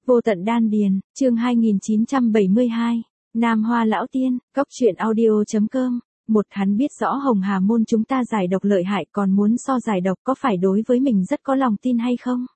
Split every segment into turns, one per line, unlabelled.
Vô tận đan điền, chương 2972, Nam Hoa Lão Tiên, Cốc truyện audio.com. Một, hắn biết rõ Hồng Hà Môn chúng ta giải độc lợi hại, còn muốn so giải độc có phải đối với mình rất có lòng tin hay không?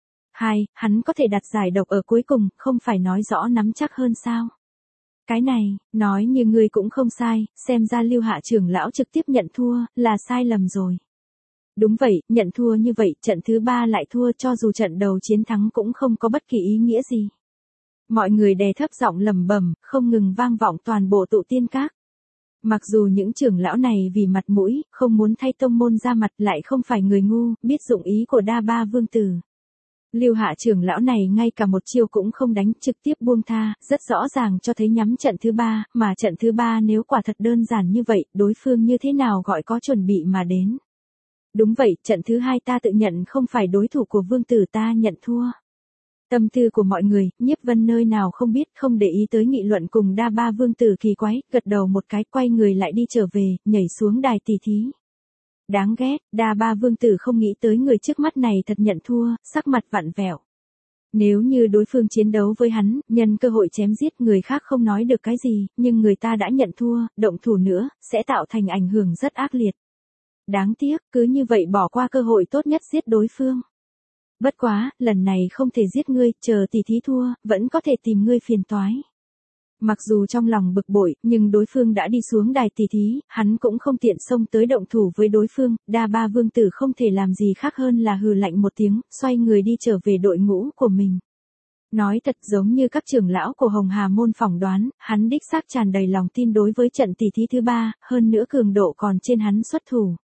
2, hắn có thể đặt giải độc ở cuối cùng, không phải nói rõ nắm chắc hơn sao? Cái này, nói như ngươi cũng không sai, xem ra Lưu Hạ trưởng lão trực tiếp nhận thua, là sai lầm rồi. Đúng vậy, nhận thua như vậy, trận thứ 3 lại thua, cho dù trận đầu chiến thắng cũng không có bất kỳ ý nghĩa gì. Mọi người đè thấp giọng lẩm bẩm, không ngừng vang vọng toàn bộ tụ tiên các. Mặc dù những trưởng lão này vì mặt mũi, không muốn thay tông môn ra mặt, lại không phải người ngu, biết dụng ý của Đa Ba Vương Tử. Lưu Hạ trưởng lão này ngay cả một chiêu cũng không đánh, trực tiếp buông tha, rất rõ ràng cho thấy nhắm trận thứ 3, mà trận thứ 3 nếu quả thật đơn giản như vậy, đối phương như thế nào gọi có chuẩn bị mà đến. Đúng vậy, trận thứ 2 ta tự nhận không phải đối thủ của Vương Tử, ta nhận thua. Tâm tư của mọi người, Nhiếp Vân nơi nào không biết, không để ý tới nghị luận cùng Đa Ba Vương Tử kỳ quái, gật đầu một cái, quay người lại đi trở về, nhảy xuống đài tỷ thí. Đáng ghét, Đa Ba Vương Tử không nghĩ tới người trước mắt này thật nhận thua, sắc mặt vặn vẹo. Nếu như đối phương chiến đấu với hắn, nhân cơ hội chém giết người khác không nói được cái gì, nhưng người ta đã nhận thua, động thủ nữa, sẽ tạo thành ảnh hưởng rất ác liệt. Đáng tiếc, cứ như vậy bỏ qua cơ hội tốt nhất giết đối phương. Bất quá, lần này không thể giết ngươi, chờ tỷ thí thua, vẫn có thể tìm ngươi phiền toái. Mặc dù trong lòng bực bội, nhưng đối phương đã đi xuống đài tỷ thí, hắn cũng không tiện xông tới động thủ với đối phương, Đa Ba Vương Tử không thể làm gì khác hơn là hừ lạnh một tiếng, xoay người đi trở về đội ngũ của mình. Nói thật, giống như các trưởng lão của Hồng Hà Môn phỏng đoán, hắn đích xác tràn đầy lòng tin đối với trận tỷ thí thứ 3, hơn nữa cường độ còn trên hắn xuất thủ.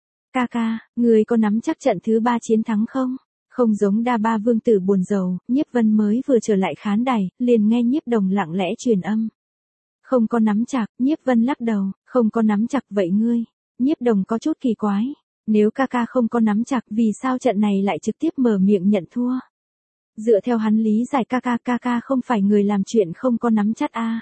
Ca, người có nắm chắc trận thứ 3 chiến thắng không? Không giống Đa Ba Vương Tử buồn rầu, Nhiếp Vân mới vừa trở lại khán đài, liền nghe Nhiếp Đồng lặng lẽ truyền âm. Không có nắm chặt, Nhiếp Vân lắc đầu, không có nắm chặt vậy ngươi. Nhiếp Đồng có chút kỳ quái, nếu ca không có nắm chặt, vì sao trận này lại trực tiếp mở miệng nhận thua? Dựa theo hắn lý giải, ca không phải người làm chuyện không có nắm chắc a.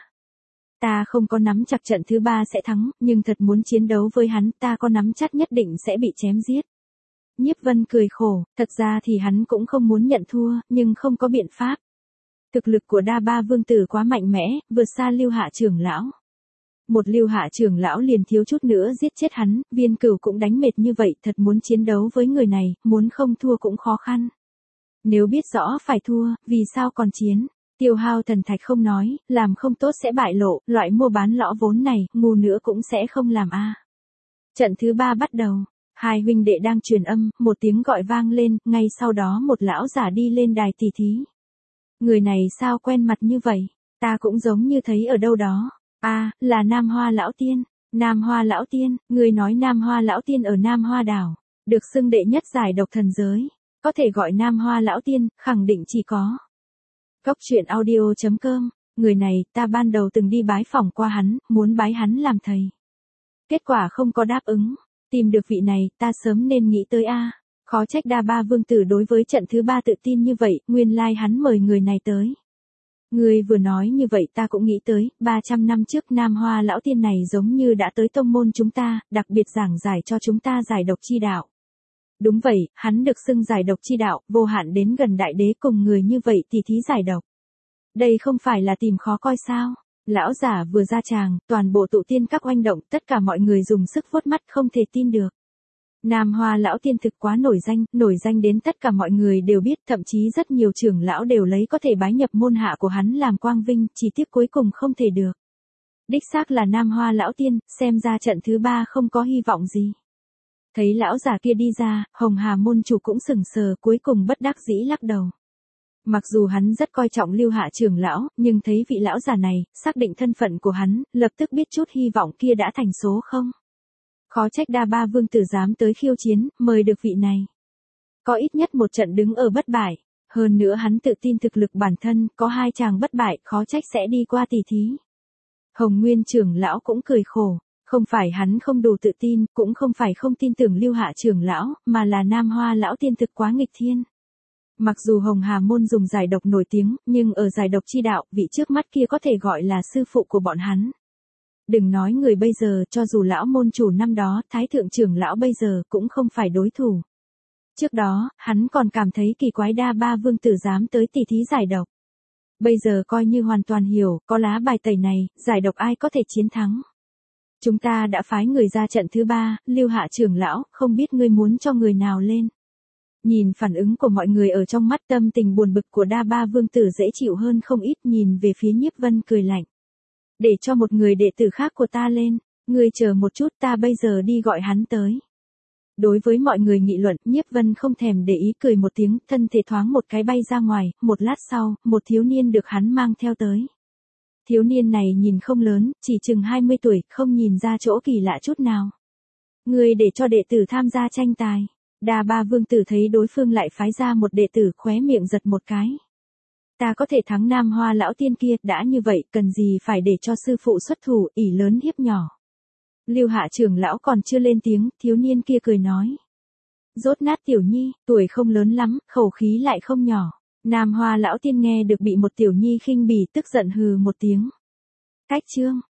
Ta không có nắm chặt trận thứ 3 sẽ thắng, nhưng thật muốn chiến đấu với hắn, ta có nắm chắc nhất định sẽ bị chém giết. Nhiếp Vân cười khổ, thật ra thì hắn cũng không muốn nhận thua, nhưng không có biện pháp. Thực lực của Đa Ba Vương Tử quá mạnh mẽ, vượt xa Lưu Hạ trưởng lão. Một Lưu Hạ trưởng lão liền thiếu chút nữa giết chết hắn, Viên Cửu cũng đánh mệt như vậy, thật muốn chiến đấu với người này, muốn không thua cũng khó khăn. Nếu biết rõ phải thua, vì sao còn chiến? Tiêu hao thần thạch không nói, làm không tốt sẽ bại lộ, loại mua bán lõ vốn này, ngu nữa cũng sẽ không làm a. Trận thứ 3 bắt đầu. Hai huynh đệ đang truyền âm, một tiếng gọi vang lên, ngay sau đó một lão giả đi lên đài tỷ thí. Người này sao quen mặt như vậy? Ta cũng giống như thấy ở đâu đó. Là Nam Hoa Lão Tiên. Nam Hoa Lão Tiên, người nói Nam Hoa Lão Tiên ở Nam Hoa Đảo, được xưng đệ nhất giải độc thần giới. Có thể gọi Nam Hoa Lão Tiên, khẳng định chỉ có. Cốc truyện audio.com, người này, ta ban đầu từng đi bái phỏng qua hắn, muốn bái hắn làm thầy. Kết quả không có đáp ứng. Tìm được vị này, ta sớm nên nghĩ tới a. Khó trách Đa Ba Vương Tử đối với trận thứ 3 tự tin như vậy, nguyên lai hắn mời người này tới. Người vừa nói như vậy ta cũng nghĩ tới, 300 năm trước Nam Hoa Lão Tiên này giống như đã tới tông môn chúng ta, đặc biệt giảng giải cho chúng ta giải độc chi đạo. Đúng vậy, hắn được xưng giải độc chi đạo, vô hạn đến gần đại đế cùng người như vậy thì thí giải độc. Đây không phải là tìm khó coi sao? Lão giả vừa ra tràng, toàn bộ tụ tiên các oanh động, tất cả mọi người dùng sức vuốt mắt không thể tin được. Nam Hoa Lão Tiên thực quá nổi danh đến tất cả mọi người đều biết, thậm chí rất nhiều trưởng lão đều lấy có thể bái nhập môn hạ của hắn làm quang vinh, chỉ tiếc cuối cùng không thể được. Đích xác là Nam Hoa Lão Tiên, xem ra trận thứ 3 không có hy vọng gì. Thấy lão giả kia đi ra, Hồng Hà Môn chủ cũng sững sờ, cuối cùng bất đắc dĩ lắc đầu. Mặc dù hắn rất coi trọng Lưu Hạ trưởng lão, nhưng thấy vị lão già này, xác định thân phận của hắn, lập tức biết chút hy vọng kia đã thành số không. Khó trách Đa Ba Vương Tử dám tới khiêu chiến, mời được vị này. Có ít nhất một trận đứng ở bất bại, hơn nữa hắn tự tin thực lực bản thân, có 2 chàng bất bại, khó trách sẽ đi qua tỷ thí. Hồng Nguyên trưởng lão cũng cười khổ, không phải hắn không đủ tự tin, cũng không phải không tin tưởng Lưu Hạ trưởng lão, mà là Nam Hoa Lão Tiên thực quá nghịch thiên. Mặc dù Hồng Hà Môn dùng giải độc nổi tiếng, nhưng ở giải độc chi đạo, vị trước mắt kia có thể gọi là sư phụ của bọn hắn. Đừng nói người bây giờ, cho dù lão môn chủ năm đó, thái thượng trưởng lão bây giờ, cũng không phải đối thủ. Trước đó, hắn còn cảm thấy kỳ quái Đa Ba Vương Tử dám tới tỷ thí giải độc. Bây giờ coi như hoàn toàn hiểu, có lá bài tẩy này, giải độc ai có thể chiến thắng. Chúng ta đã phái người ra trận thứ 3, Lưu Hạ trưởng lão, không biết ngươi muốn cho người nào lên. Nhìn phản ứng của mọi người ở trong mắt, tâm tình buồn bực của Đa Ba vương tử dễ chịu hơn không ít, nhìn về phía Nhiếp Vân cười lạnh. Để cho một người đệ tử khác của ta lên, ngươi chờ một chút, ta bây giờ đi gọi hắn tới. Đối với mọi người nghị luận, Nhiếp Vân không thèm để ý, cười một tiếng, thân thể thoáng một cái bay ra ngoài, một lát sau, một thiếu niên được hắn mang theo tới. Thiếu niên này nhìn không lớn, chỉ chừng 20 tuổi, không nhìn ra chỗ kỳ lạ chút nào. Ngươi để cho đệ tử tham gia tranh tài. Đa Ba vương tử thấy đối phương lại phái ra một đệ tử, khóe miệng giật một cái. Ta có thể thắng Nam Hoa lão tiên kia, đã như vậy, cần gì phải để cho sư phụ xuất thủ, ỷ lớn hiếp nhỏ. Lưu Hạ trưởng lão còn chưa lên tiếng, thiếu niên kia cười nói. Rốt nát tiểu nhi, tuổi không lớn lắm, khẩu khí lại không nhỏ. Nam Hoa lão tiên nghe được bị một tiểu nhi khinh bỉ, tức giận hừ một tiếng. Cách chương.